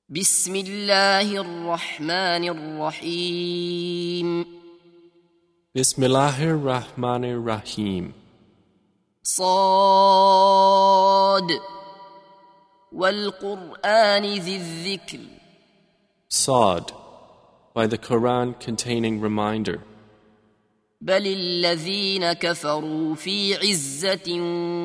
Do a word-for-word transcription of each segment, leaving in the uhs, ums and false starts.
بسم الله الرحمن الرحيم Bismillahir Rahmanir Rahim. صاد والقرآن ذي الذكر. Sod, by the Quran containing reminder. بل الذين كفروا في عزة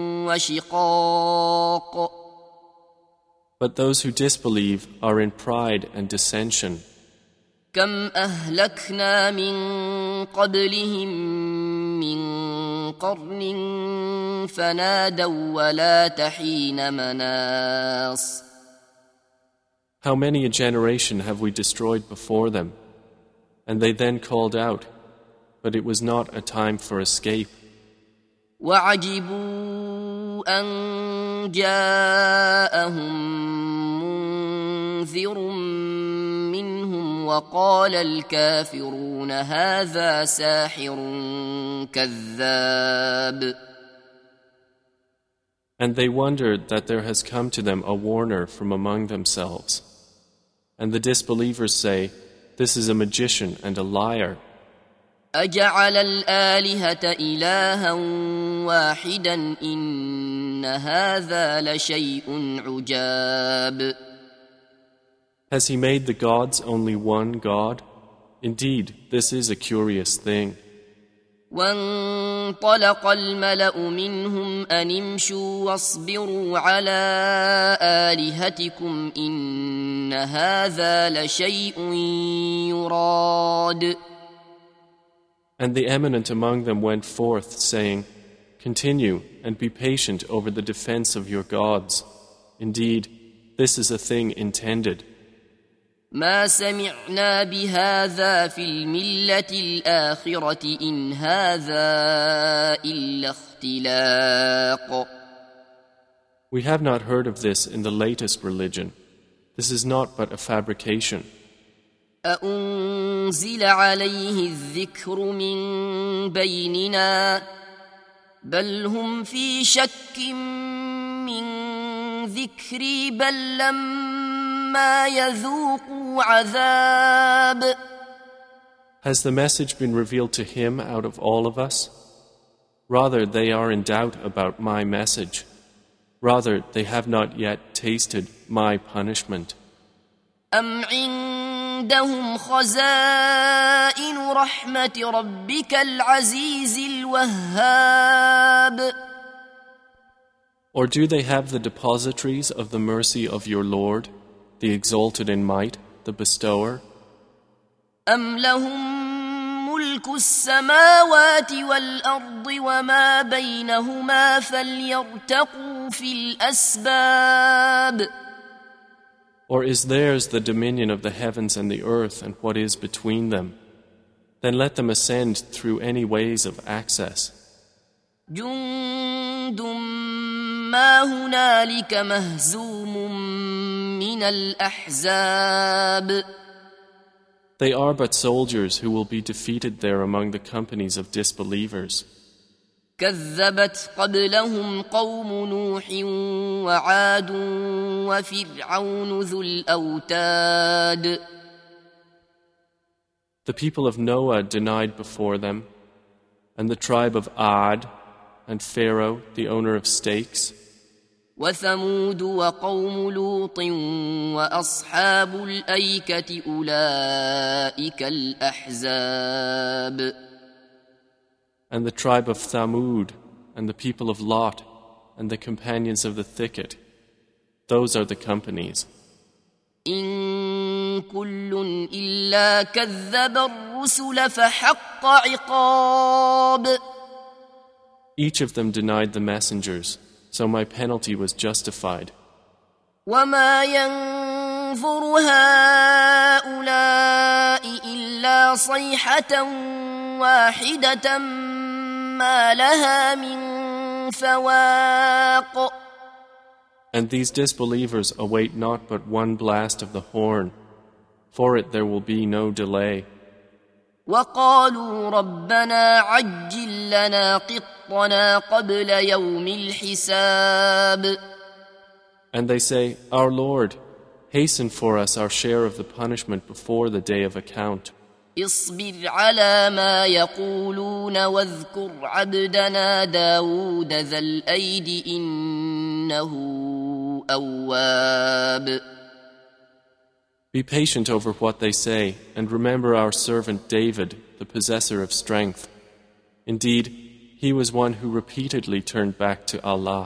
وشقاق. But those who disbelieve are in pride and dissension. كم أهلكنا من قبلهم من قرن فنادوا ولا تحين مناص. How many a generation have we destroyed before them? And they then called out, but it was not a time for escape. وعجبوا أن جاءهم منذر منهم وقال الكافرون هذا ساحر كذاب. And they wondered that there has come to them a warner from among themselves. And the disbelievers say, this is a magician and a liar. أجعل الآلهة إلها واحدا إن هذا لشيء عجاب. Has he made the gods only one God? Indeed, this is a curious thing. وانطلق الملأ منهم أن امشوا واصبروا على آلهتكم إن هذا لشيء يراد. And the eminent among them went forth, saying, continue and be patient over the defense of your gods. Indeed, this is a thing intended. ما سمعنا بهذا في الملة الآخرة إن هذا إلا اختلاق. We have not heard of this in the latest religion. This is not but a fabrication. أأنزل عليه الذكر من بيننا بل هم في شك من ذكري بل لما يذوقوا عذاب. Has the message been revealed to him out of all of us? Rather, they are in doubt about my message. Rather, they have not yet tasted my punishment. أم عندهم خزائن رحمة ربك العزيز الوهاب. Or do they have the depositories of the mercy of your Lord, the exalted in might, the bestower? أم لهم ملك السماوات والأرض وما بينهما فليرتقوا في الأسباب. Or is theirs the dominion of the heavens and the earth and what is between them? Then let them ascend through any ways of access. جند ما هنالك مهزوم من الأحزاب. They are but soldiers who will be defeated there among the companies of disbelievers. كذبت قبلهم قوم نوح وعاد وفرعون ذو الأوتاد. The people of Noah denied before them, and the tribe of Ad, and Pharaoh, the owner of stakes, وثمود وقوم لوط وأصحاب الأيكة أولئك الأحزاب. and the tribe of Thamud, and the people of Lot, and the companions of the thicket. Those are the companies. إن كل إلا كذب الرسل فحق عقاب. Each of them denied the messengers, so my penalty was justified. وما ينظر هؤلاء إلا صيحة واحدة ما لها من فواق. And these disbelievers await not but one blast of the horn. For it there will be no delay. وقالوا ربنا عجل لنا قطنا قبل يوم الحساب. And they say, Our Lord, hasten for us our share of the punishment before the day of account. اصبر على ما يقولون واذكر عبدنا داود ذا الأيد إنه أواب. Be patient over what they say, and remember our servant David, the possessor of strength. Indeed, he was one who repeatedly turned back to Allah.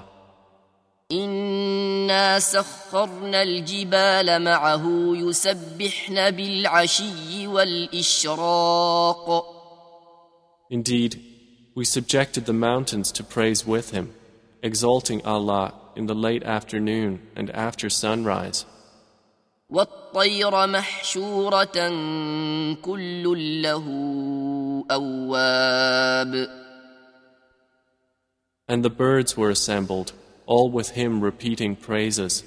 إنا سخرنا الجبال معه يسبحن بالعشي والإشراق. Indeed, we subjected the mountains to praise with him, exalting Allah in the late afternoon and after sunrise. والطير محشورة كل له أواب. And the birds were assembled, all with him repeating praises.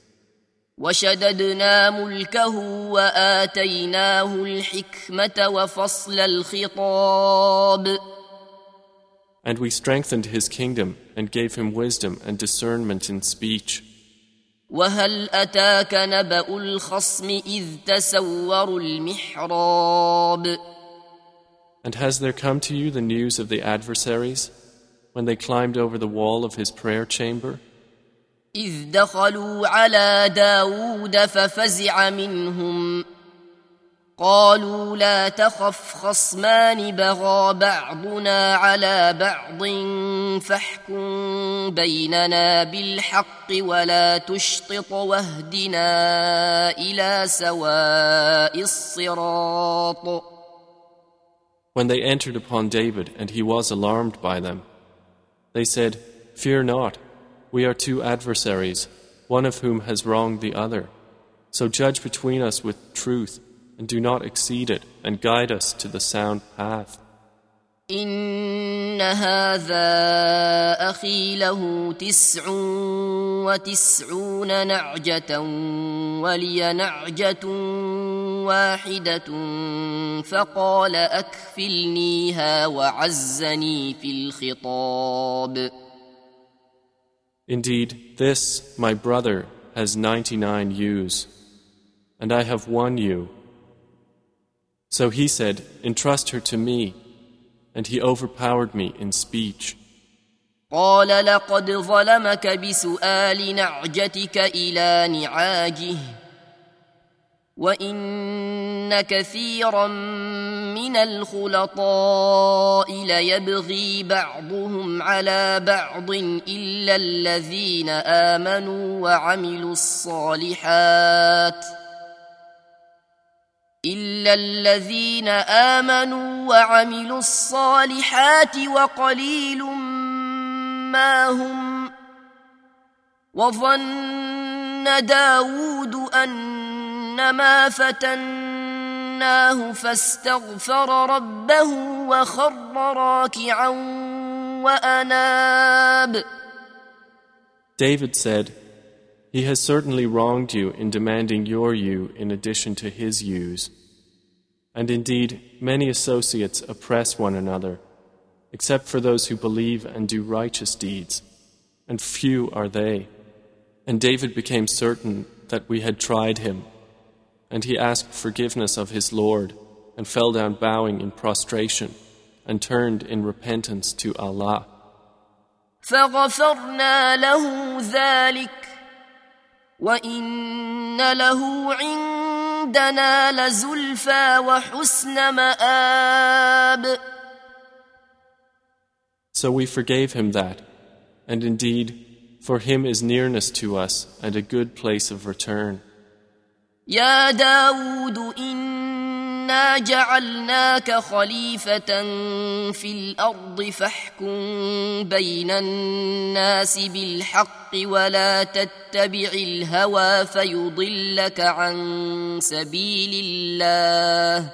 وشددنا ملكه وآتيناه الحكمة وفصل الخطاب. And we strengthened his kingdom and gave him wisdom and discernment in speech. وهل أتاك نبأ الخصم إذ تسوروا المحراب. And has there come to you the news of the adversaries when they climbed over the wall of his prayer chamber? إذ دخلوا على داود ففزع منهم قالوا لا تخف خصمان بغى بعضنا على بعض فاحكم بيننا بالحق ولا تشطط واهدنا إلى سواء الصراط. When they entered upon David and he was alarmed by them, they said, "Fear not, we are two adversaries, one of whom has wronged the other. So judge between us with truth, and do not exceed it, and guide us to the sound path." إن هذا أخي له تسع وتسعون نعجة ولي نعجة واحدة فقال أكفلنيها وعزني في الخطاب. Indeed, this, my brother, has ninety-nine ewes, and I have one ewe. So he said, "Entrust her to me," and he overpowered me in speech. قال لقد ظلمك بسؤال نعجتك إلى نعاجه وإن كثيرا من الخلطاء ليبغي بعضهم على بعض إلا الذين آمنوا وعملوا الصالحات إلا الذين آمنوا وعملوا الصالحات وقليل ما هم وظن داود أنما فتناه فاستغفر ربه وخر راكعا وأناب. David said, "He has certainly wronged you in demanding your ewe in addition to his ewes. And indeed, many associates oppress one another, except for those who believe and do righteous deeds, and few are they." And David became certain that we had tried him, and he asked forgiveness of his Lord, and fell down bowing in prostration, and turned in repentance to Allah. فغفرنا له ذلك وإن له عندنا لزلفى وحسن مآب. So we forgave him that, and indeed, for him is nearness to us and a good place of return. يا داود إنا جعلناك خليفة في الأرض فاحكم بين الناس بالحق ولا تتبع الهوى فيضلك عن سبيل الله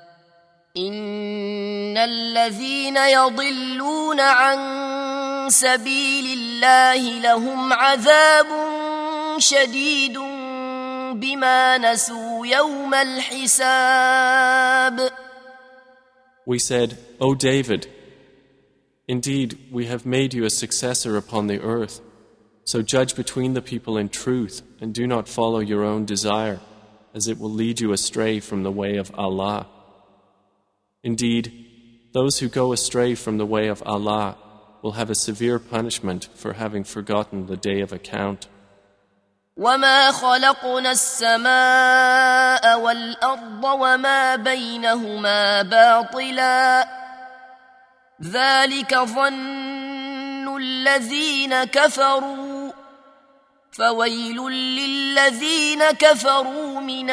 إن الذين يضلون عن سبيل الله لهم عذاب شديد بما نسوا يوم الحساب. We said, "O David, indeed we have made you a successor upon the earth, So judge between the people in truth and do not follow your own desire, as it will lead you astray from the way of Allah. Indeed, those who go astray from the way of Allah will have a severe punishment for having forgotten the day of account. وما خلقنا السماء والأرض وما بينهما باطلا ذلك ظن الذين كفروا فويل للذين كفروا من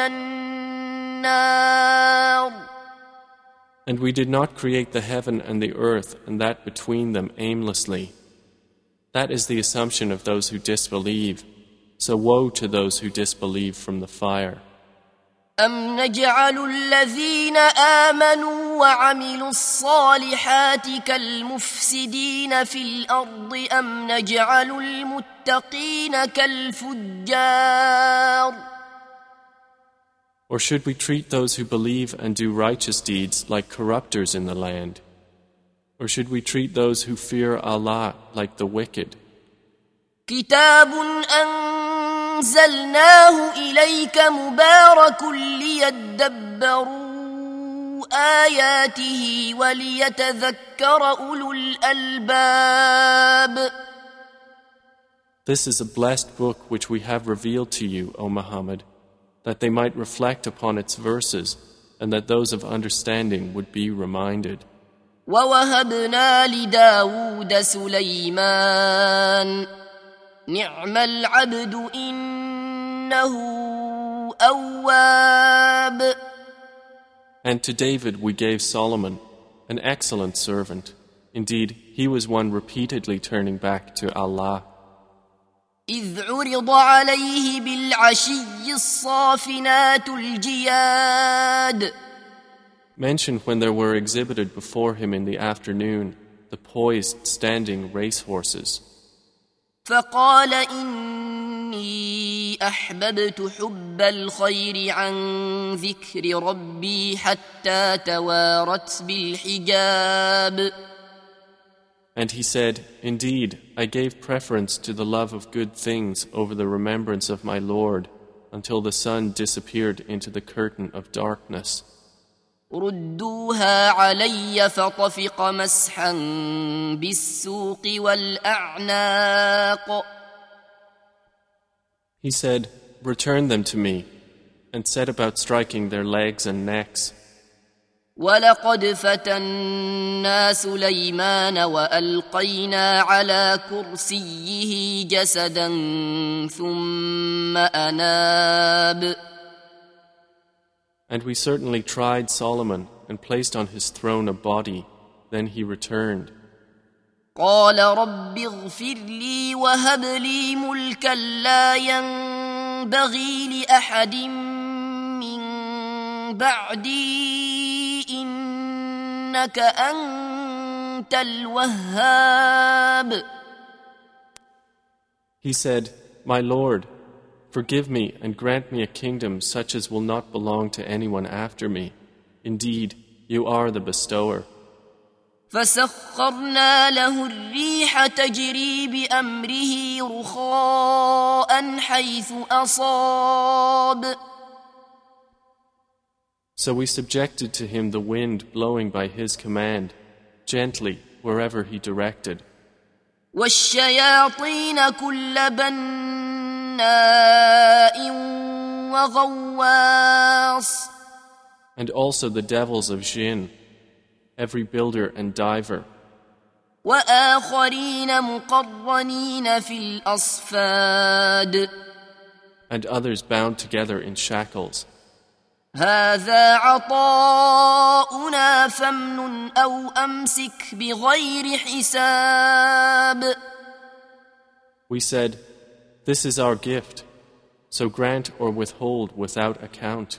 النار. And we did not create the heaven and the earth and that between them aimlessly. That is the assumption of those who disbelieve. So woe to those who disbelieve from the fire. أم نجعل الذين آمنوا وعملوا الصالحات كالمفسدين في الأرض أم نجعل المتقين كالفجار. Or should we treat those who believe and do righteous deeds like corruptors in the land? Or should we treat those who fear Allah like the wicked? كتاب أنزلناه إليك مبارك ليدبروا آياته وليتذكر أولو الألباب. This is a blessed book which we have revealed to you, O Muhammad, that they might reflect upon its verses and that those of understanding would be reminded. ووهبنا لداود سليمان نعم العبد إنه أواب. And to David we gave Solomon, an excellent servant. Indeed, he was one repeatedly turning back to Allah. إذ عرض عليه بالعشي الصافنات الجياد. Mentioned when there were exhibited before him in the afternoon the poised standing racehorses. فقال إني أحببت حب الخير عن ذكر ربي حتى توارت بالحجاب. And he said, Indeed, I gave preference to the love of good things over the remembrance of my Lord until the sun disappeared into the curtain of darkness. ردوها علي فطفق مسحا بالسوق والأعناق. He said, Return them to me, and set about striking their legs and necks. ولقد فتنا سليمان وألقينا على كرسيه جسدا ثم أناب. And we certainly tried Solomon and placed on his throne a body, then he returned. قال رب اغفر لي وهب لي ملكا لا ينبغي لأحد من بعدي إنك أنت الوهاب. He said, My Lord, forgive me and grant me a kingdom such as will not belong to anyone after me. Indeed, you are the bestower. فسخرنا له الريح تجري بأمره رخاء حيث أصاب. So we subjected to him the wind blowing by his command, gently wherever he directed. والشياطين كل بناء وغواص. And also the devils of jinn, every builder and diver. وآخرين مقرنين في الأصفاد. And others bound together in shackles. هذا عطاؤنا فامنن أو أمسك بغير حساب. We said, This is our gift, so grant or withhold without account.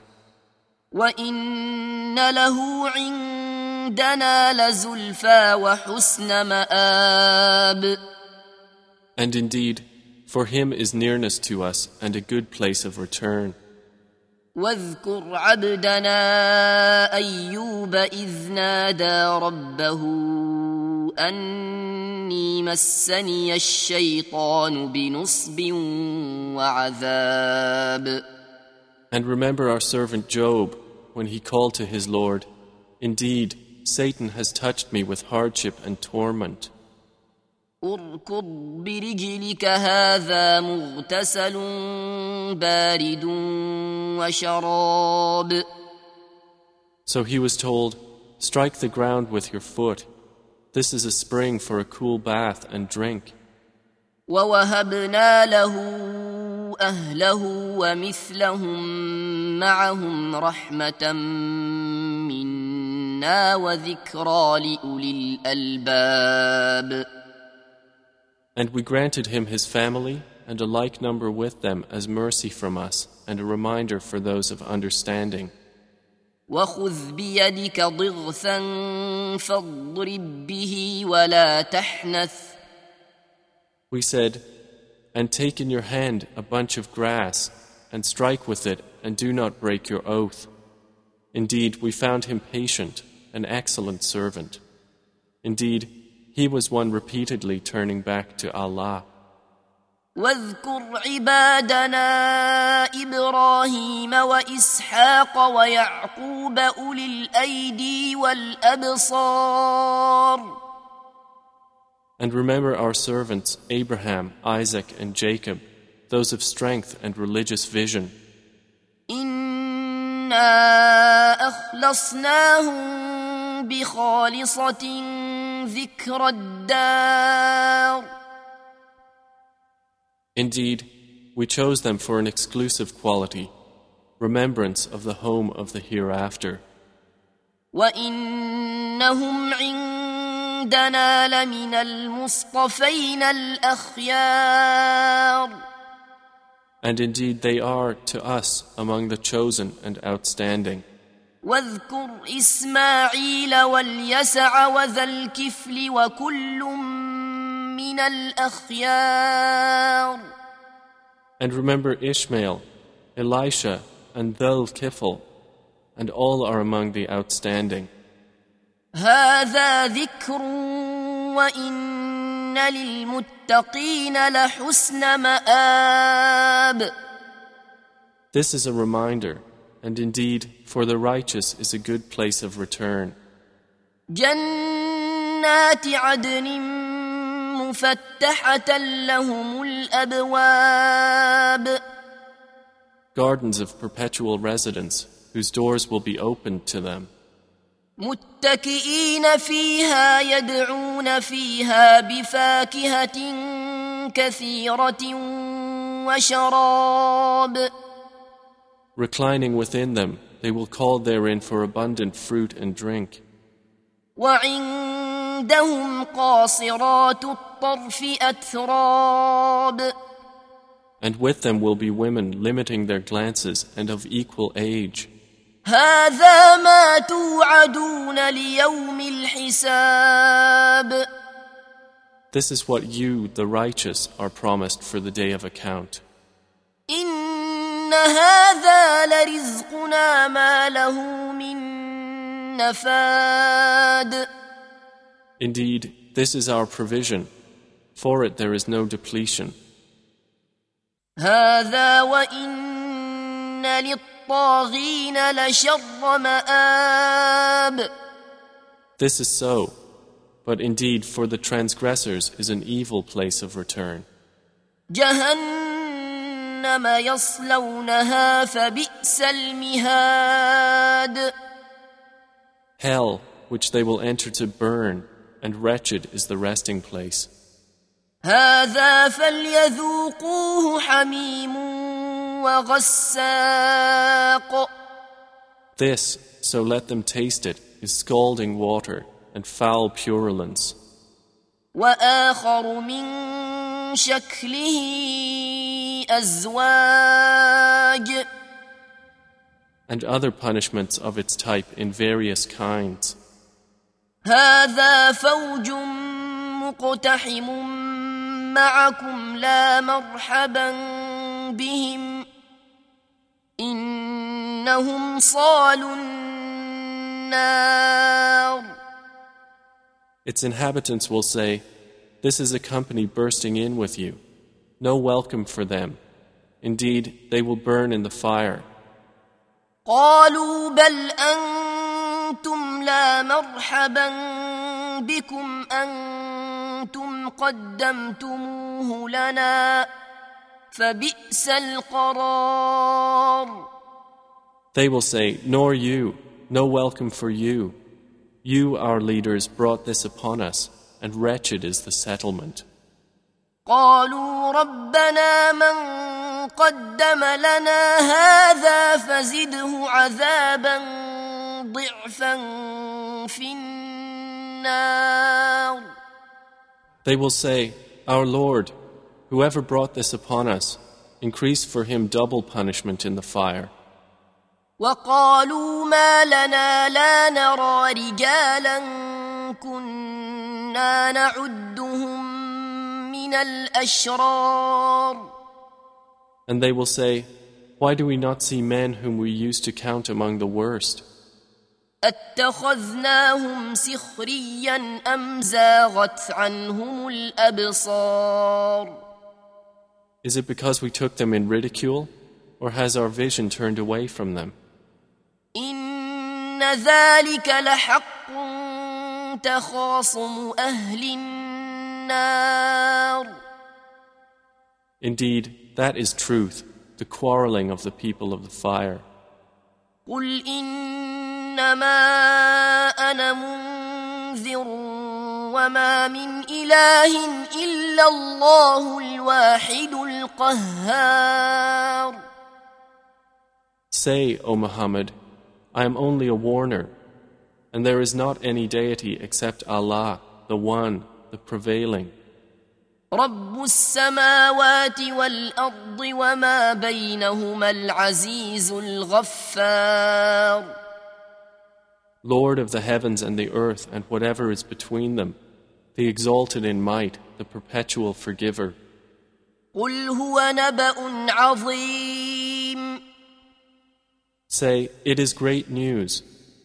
وإن له عندنا لزلفى وحسن مآب. And indeed, for him is nearness to us and a good place of return. واذكر عبدنا أيوب إذ نادى ربه أن إني مسني الشيطان بنصب وعذاب. And remember our servant Job when he called to his Lord, "Indeed, Satan has touched me with hardship and torment." اركض برجلك هذا مغتسل بارد وشراب. So he was told, "Strike the ground with your foot. This is a spring for a cool bath and drink." ووهبنا له أهله ومثلهم معهم رحمة منا وذكرى لأولي الألباب. And we granted him his family and a like number with them as mercy from us and a reminder for those of understanding. وخذ بيدك ضغثا فاضرب به ولا تحنث. We said, "And take in your hand a bunch of grass and strike with it and do not break your oath. Indeed, we found him patient, an excellent servant. Indeed, he was one repeatedly turning back to Allah." واذكر عبادنا إبراهيم وإسحاق ويعقوب أولي الأيدي والأبصار. And remember our servants Abraham, Isaac, and Jacob, those of strength and religious vision. إنا أخلصناهم بخالصة ذكر الدار. Indeed, we chose them for an exclusive quality, remembrance of the home of the hereafter. وإنهم عندنا لمن المصطفين الأخيار. And indeed they are to us among the chosen and outstanding. واذكر إسماعيل واليسع وذا الكفل وكل من الأخيار. And remember Ishmael, Elisha, and Dhul Kifl, and all are among the outstanding. هذا ذكر وإن للمتقين لحسن مآب. This is a reminder, and indeed for the righteous is a good place of return. جنات عدن مفتحة لهم الأبواب. Gardens of perpetual residence, whose doors will be opened to them. متكئين فيها يدعون فيها بفاكهة كثيرة وشراب. Reclining within them, they will call therein for abundant fruit and drink. وعندهم قاصرات الطرف أتراب. And with them will be women limiting their glances and of equal age. هذا ما توعدون ليوم الحساب. This is what you, the righteous, are promised for the day of account. إن هذا لرزقنا ما له من نفاد. Indeed, this is our provision. For it there is no depletion. هذا وإن للطاغين لشر مآب. This is so, but indeed for the transgressors is an evil place of return. جهنم يصلونها فبئس المهاد. Hell, which they will enter to burn, and wretched is the resting place. هذا فليذوقوه حميم وغساق. This, so let them taste it, is scalding water and foul purulence. وآخر من شكله أزواج. And other punishments of its type in various kinds. هذا فوج مقتحم معكم لا مرحبا بهم إنهم صالوا النار. Its inhabitants will say, This is a company bursting in with you. No welcome for them. Indeed, they will burn in the fire. قالوا بل أنتم لا مرحبا بكم أنتم قدمتموه لنا فبئس القرار. They will say, nor you, no welcome for you. You, our leaders, brought this upon us, and wretched is the settlement. قالوا ربنا من قدم لنا هذا فزده عذابا ضعفا في النار. They will say, our Lord, whoever brought this upon us, increase for him double punishment in the fire. وقالوا ما لنا لا نرى رجالا كنا نعدهم من الأشرار. And they will say, why do we not see men whom we used to count among the worst? أتخذناهم سخريا أم زاغت عنهم الأبصار. Is it because we took them in ridicule, or has our vision turned away from them? إن ذلك لحق تخاصم أهل النار. Indeed, that is truth, the quarreling of the people of the fire. قل إنما أنا منذر وما من إله إلا الله الواحد القهار. Say, O Muhammad, I am only a warner, and there is not any deity except Allah, the One, the Prevailing. رب السماوات والأرض وما بينهما العزيز الغفار. Lord of the heavens and the earth and whatever is between them, the exalted in might, the perpetual forgiver. قل هو نبأ عظيم. Say, it is great news.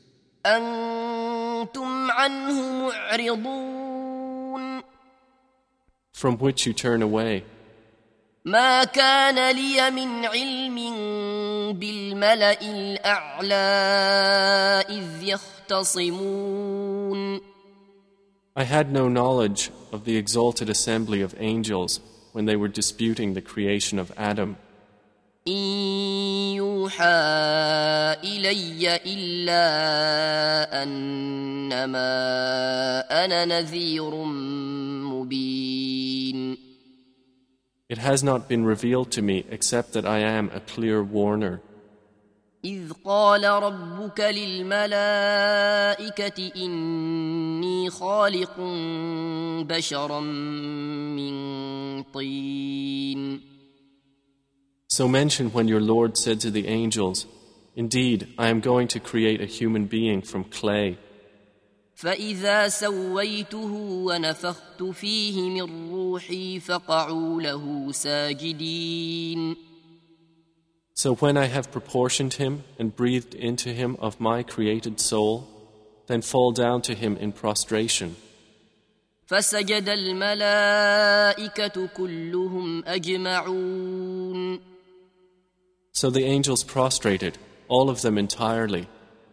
أنتم عنه معرضون. From which you turn away. ما كان لي من علم بالملأ الأعلى إذ يختصمون. I had no knowledge of the exalted assembly of angels when they were disputing the creation of Adam. إن يوحى إلي إلا أنما أنا نذير مبين. It has not been revealed to me except that I am a clear warner. إذ قال ربك للملائكة إني خالق بشرا من طين. So mention when your Lord said to the angels, indeed, I am going to create a human being from clay. فإذا سويته ونفخت فيه من روحي فقعوا له ساجدين. So when I have proportioned him and breathed into him of my created soul, then fall down to him in prostration. فسجد الملائكة كلهم أجمعون. So the angels prostrated, all of them entirely.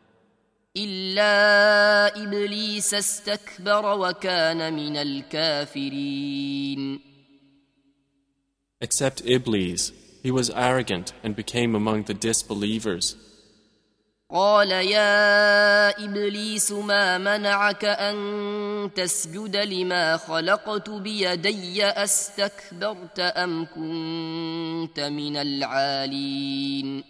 إلا إبليس استكبر وكان من الكافرين. Except Iblis, he was arrogant and became among the disbelievers. قال يا إبليس ما منعك أن تسجد لما خلقت بيدي أستكبرت أم كنت من العالين.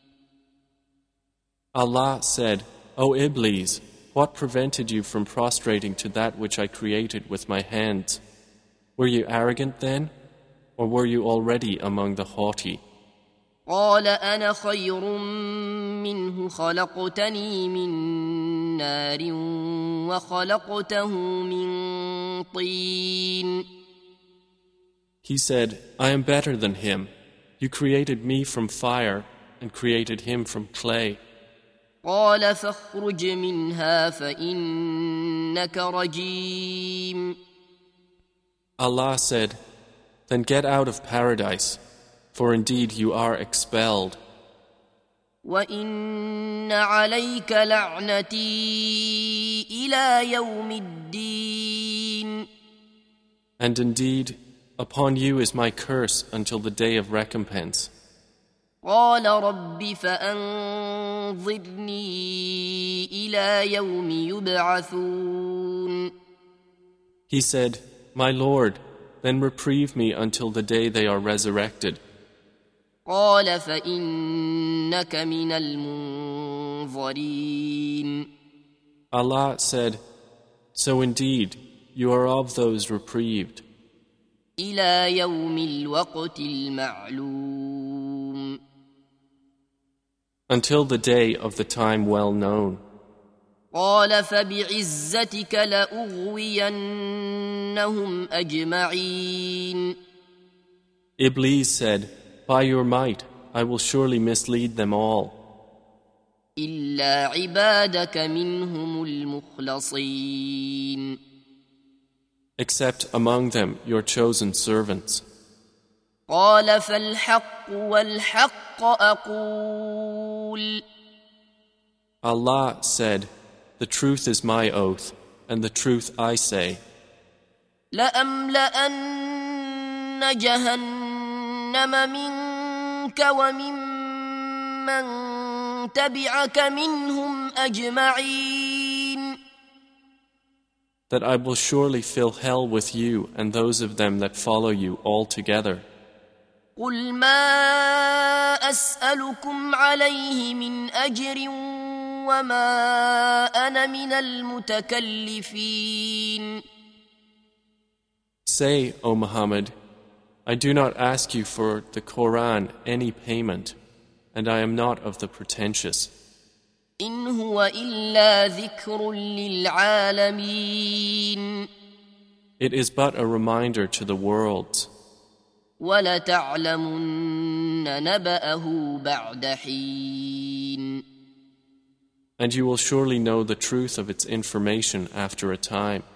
Allah said, O Iblis, what prevented you from prostrating to that which I created with my hands? Were you arrogant then, or were you already among the haughty? قال أنا خير منه خلقتني من نار وخلقته من طين. He said, I am better than him. You created me from fire and created him from clay. قال فاخرج منها فإنك رجيم. Allah said, "Then get out of paradise, for indeed you are expelled. وَإِنَّ عَلَيْكَ لَعْنَتِي إِلَى يَوْمِ الدِّينِ." And indeed, upon you is my curse until the day of recompense. قال رب فأنظرني إلى يوم يبعثون. He said, "My Lord, then reprieve me until the day they are resurrected." قال فإنك من المنظرين. Allah said, "So indeed, you are of those reprieved. إلى يوم الوقت المعلوم. Until the day of the time well known." قال فبعزتك لأغوينهم أجمعين. Iblis said, "By your might, I will surely mislead them all, إلا عبادك منهم المخلصين. except among them your chosen servants." قال فالحق والحق أقول. Allah said, "The truth is my oath, and the truth I say. لأملأن جهنم منك وممن تبعك منهم أجمعين. That I will surely fill hell with you and those of them that follow you all together. قل ما أسألكم عليه من أجر وما أنا من المتكلفين. Say, O Muhammad, I do not ask you for the Quran any payment, and I am not of the pretentious. إن هو إلا ذكر للعالمين. It is but a reminder to the worlds. وَلَتَعْلَمُنَّ نَبَأَهُ بَعْدَ حِينٍ. And you will surely know the truth of its information after a time.